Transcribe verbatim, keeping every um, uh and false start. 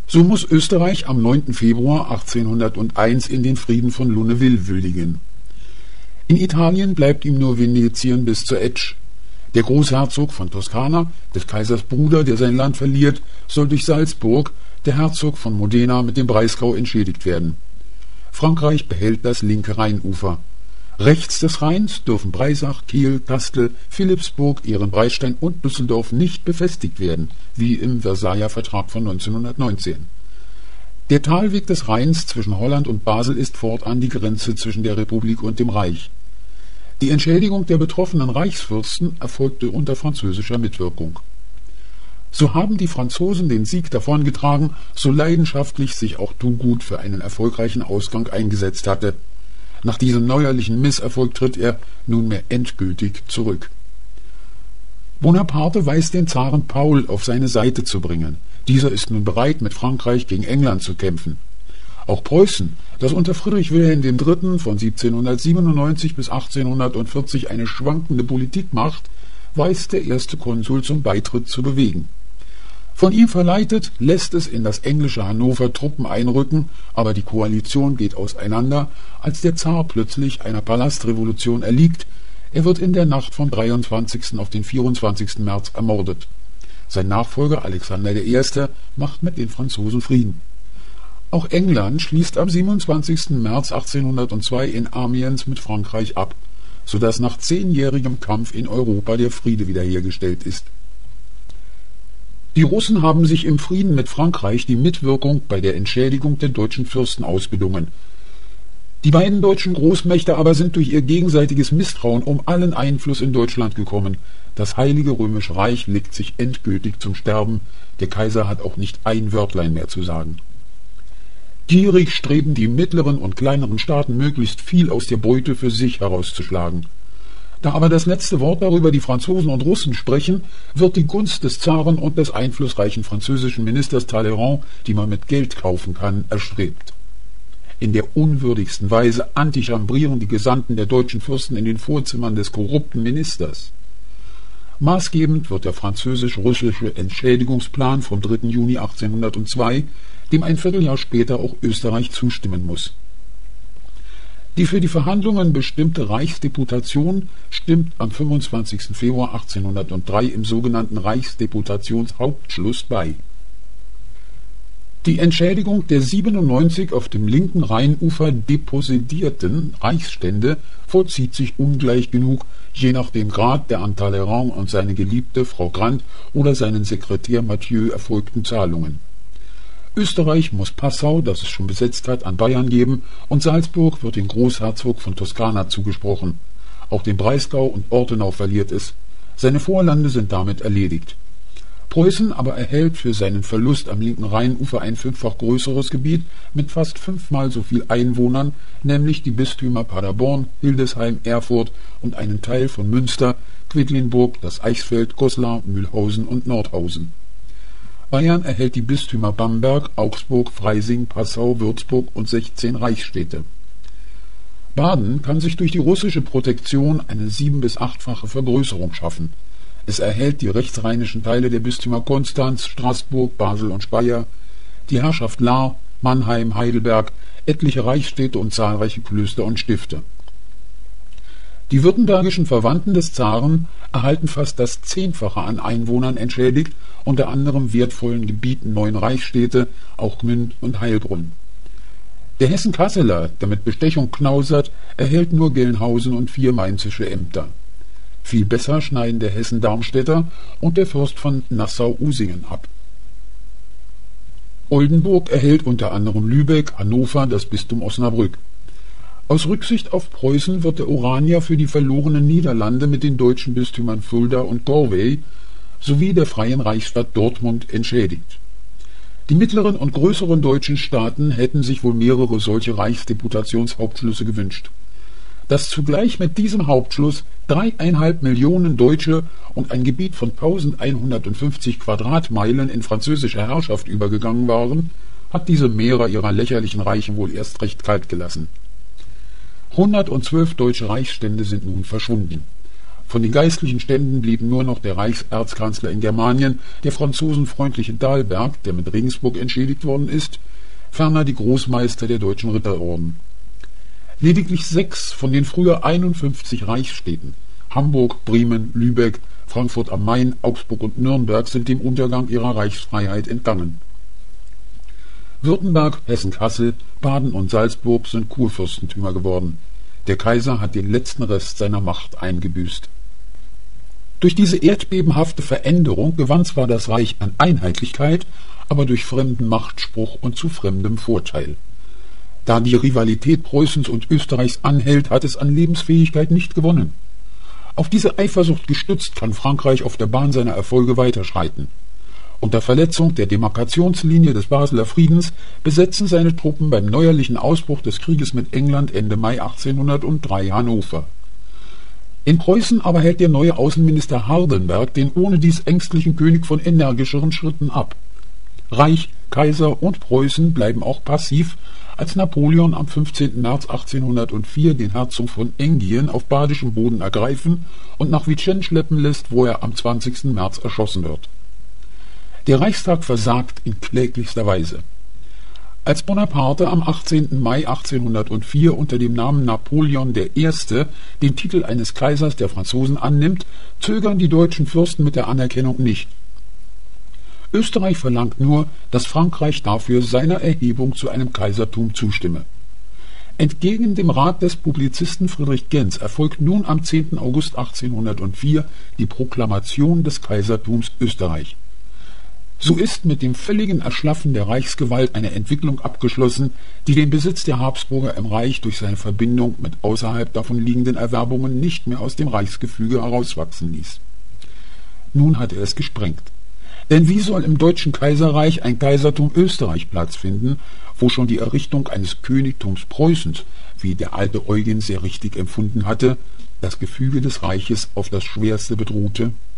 So muss Österreich am neunten Februar achtzehnhunderteins in den Frieden von Lunéville würdigen. In Italien bleibt ihm nur Venetien bis zur Etsch. Der Großherzog von Toskana, des Kaisers Bruder, der sein Land verliert, soll durch Salzburg, der Herzog von Modena, mit dem Breisgau entschädigt werden. Frankreich behält das linke Rheinufer. Rechts des Rheins dürfen Breisach, Kiel, Kastel, Philippsburg, Ehrenbreitstein und Düsseldorf nicht befestigt werden, wie im Versailler Vertrag von neunzehnhundertneunzehn. Der Talweg des Rheins zwischen Holland und Basel ist fortan die Grenze zwischen der Republik und dem Reich. Die Entschädigung der betroffenen Reichsfürsten erfolgte unter französischer Mitwirkung. So haben die Franzosen den Sieg davongetragen, so leidenschaftlich sich auch Thugut für einen erfolgreichen Ausgang eingesetzt hatte. Nach diesem neuerlichen Misserfolg tritt er nunmehr endgültig zurück. Bonaparte weiß den Zaren Paul auf seine Seite zu bringen. Dieser ist nun bereit, mit Frankreich gegen England zu kämpfen. Auch Preußen, das unter Friedrich Wilhelm der Dritte von siebzehnhundertsiebenundneunzig bis achtzehnhundertvierzig eine schwankende Politik macht, weiß der erste Konsul zum Beitritt zu bewegen. Von ihm verleitet, lässt es in das englische Hannover Truppen einrücken, aber die Koalition geht auseinander, als der Zar plötzlich einer Palastrevolution erliegt. Er wird in der Nacht vom dreiundzwanzigsten auf den vierundzwanzigsten März ermordet. Sein Nachfolger Alexander der Erste macht mit den Franzosen Frieden. Auch England schließt am siebenundzwanzigsten März achtzehnhundertzwei in Amiens mit Frankreich ab, sodass nach zehnjährigem Kampf in Europa der Friede wiederhergestellt ist. Die Russen haben sich im Frieden mit Frankreich die Mitwirkung bei der Entschädigung der deutschen Fürsten ausbedungen. Die beiden deutschen Großmächte aber sind durch ihr gegenseitiges Misstrauen um allen Einfluss in Deutschland gekommen. Das Heilige Römische Reich legt sich endgültig zum Sterben. Der Kaiser hat auch nicht ein Wörtlein mehr zu sagen. Gierig streben die mittleren und kleineren Staaten möglichst viel aus der Beute für sich herauszuschlagen. Da aber das letzte Wort darüber die Franzosen und Russen sprechen, wird die Gunst des Zaren und des einflussreichen französischen Ministers Talleyrand, die man mit Geld kaufen kann, erstrebt. In der unwürdigsten Weise antichambrieren die Gesandten der deutschen Fürsten in den Vorzimmern des korrupten Ministers. Maßgebend wird der französisch-russische Entschädigungsplan vom dritten Juni achtzehnhundertzwei, dem ein Vierteljahr später auch Österreich zustimmen muss. Die für die Verhandlungen bestimmte Reichsdeputation stimmt am fünfundzwanzigsten Februar achtzehnhundertdrei im sogenannten Reichsdeputationshauptschluss bei. Die Entschädigung der siebenundneunzig auf dem linken Rheinufer depossedierten Reichsstände vollzieht sich ungleich genug, je nach dem Grad der an Talleyrand und seine Geliebte Frau Grant oder seinen Sekretär Mathieu erfolgten Zahlungen. Österreich muss Passau, das es schon besetzt hat, an Bayern geben, und Salzburg wird dem Großherzog von Toskana zugesprochen. Auch den Breisgau und Ortenau verliert es. Seine Vorlande sind damit erledigt. Preußen aber erhält für seinen Verlust am linken Rheinufer ein fünffach größeres Gebiet mit fast fünfmal so viel Einwohnern, nämlich die Bistümer Paderborn, Hildesheim, Erfurt und einen Teil von Münster, Quedlinburg, das Eichsfeld, Goslar, Mühlhausen und Nordhausen. Bayern erhält die Bistümer Bamberg, Augsburg, Freising, Passau, Würzburg und sechzehn Reichsstädte. Baden kann sich durch die russische Protektion eine sieben- bis achtfache Vergrößerung schaffen. Es erhält die rechtsrheinischen Teile der Bistümer Konstanz, Straßburg, Basel und Speyer, die Herrschaft Lahr, Mannheim, Heidelberg, etliche Reichsstädte und zahlreiche Klöster und Stifte. Die württembergischen Verwandten des Zaren erhalten fast das Zehnfache an Einwohnern entschädigt, unter anderem wertvollen Gebieten neun Reichsstädte, auch Gmünd und Heilbronn. Der Hessen-Kasseler, der mit Bestechung knausert, erhält nur Gelnhausen und vier mainzische Ämter. Viel besser schneiden der Hessen-Darmstädter und der Fürst von Nassau-Usingen ab. Oldenburg erhält unter anderem Lübeck, Hannover, das Bistum Osnabrück. Aus Rücksicht auf Preußen wird der Oranier für die verlorenen Niederlande mit den deutschen Bistümern Fulda und Galway sowie der Freien Reichsstadt Dortmund entschädigt. Die mittleren und größeren deutschen Staaten hätten sich wohl mehrere solche Reichsdeputationshauptschlüsse gewünscht. Dass zugleich mit diesem Hauptschluss dreieinhalb Millionen Deutsche und ein Gebiet von eintausendeinhundertfünfzig Quadratmeilen in französische Herrschaft übergegangen waren, hat diese Mehrer ihrer lächerlichen Reiche wohl erst recht kalt gelassen. hundertzwölf deutsche Reichsstände sind nun verschwunden. Von den geistlichen Ständen blieben nur noch der Reichserzkanzler in Germanien, der franzosenfreundliche Dalberg, der mit Regensburg entschädigt worden ist, ferner die Großmeister der deutschen Ritterorden. Lediglich sechs von den früher einundfünfzig Reichsstädten Hamburg, Bremen, Lübeck, Frankfurt am Main, Augsburg und Nürnberg sind dem Untergang ihrer Reichsfreiheit entgangen. Württemberg, Hessen-Kassel, Baden und Salzburg sind Kurfürstentümer geworden. Der Kaiser hat den letzten Rest seiner Macht eingebüßt. Durch diese erdbebenhafte Veränderung gewann zwar das Reich an Einheitlichkeit, aber durch fremden Machtspruch und zu fremdem Vorteil. Da die Rivalität Preußens und Österreichs anhält, hat es an Lebensfähigkeit nicht gewonnen. Auf diese Eifersucht gestützt kann Frankreich auf der Bahn seiner Erfolge weiterschreiten. Unter Verletzung der Demarkationslinie des Basler Friedens besetzen seine Truppen beim neuerlichen Ausbruch des Krieges mit England Ende Mai achtzehnhundertdrei Hannover. In Preußen aber hält der neue Außenminister Hardenberg den ohnedies ängstlichen König von energischeren Schritten ab. Reich, Kaiser und Preußen bleiben auch passiv, als Napoleon am fünfzehnten März achtzehnhundertvier den Herzog von Enghien auf badischem Boden ergreifen und nach Vincennes schleppen lässt, wo er am zwanzigsten März erschossen wird. Der Reichstag versagt in kläglichster Weise. Als Bonaparte am achtzehnten Mai achtzehnhundertvier unter dem Namen Napoleon der Erste den Titel eines Kaisers der Franzosen annimmt, zögern die deutschen Fürsten mit der Anerkennung nicht. Österreich verlangt nur, dass Frankreich dafür seiner Erhebung zu einem Kaisertum zustimme. Entgegen dem Rat des Publizisten Friedrich Gentz erfolgt nun am zehnten August achtzehnhundertvier die Proklamation des Kaisertums Österreich. So ist mit dem völligen Erschlaffen der Reichsgewalt eine Entwicklung abgeschlossen, die den Besitz der Habsburger im Reich durch seine Verbindung mit außerhalb davon liegenden Erwerbungen nicht mehr aus dem Reichsgefüge herauswachsen ließ. Nun hat er es gesprengt. Denn wie soll im Deutschen Kaiserreich ein Kaisertum Österreich Platz finden, wo schon die Errichtung eines Königtums Preußens, wie der alte Eugen sehr richtig empfunden hatte, das Gefüge des Reiches auf das Schwerste bedrohte?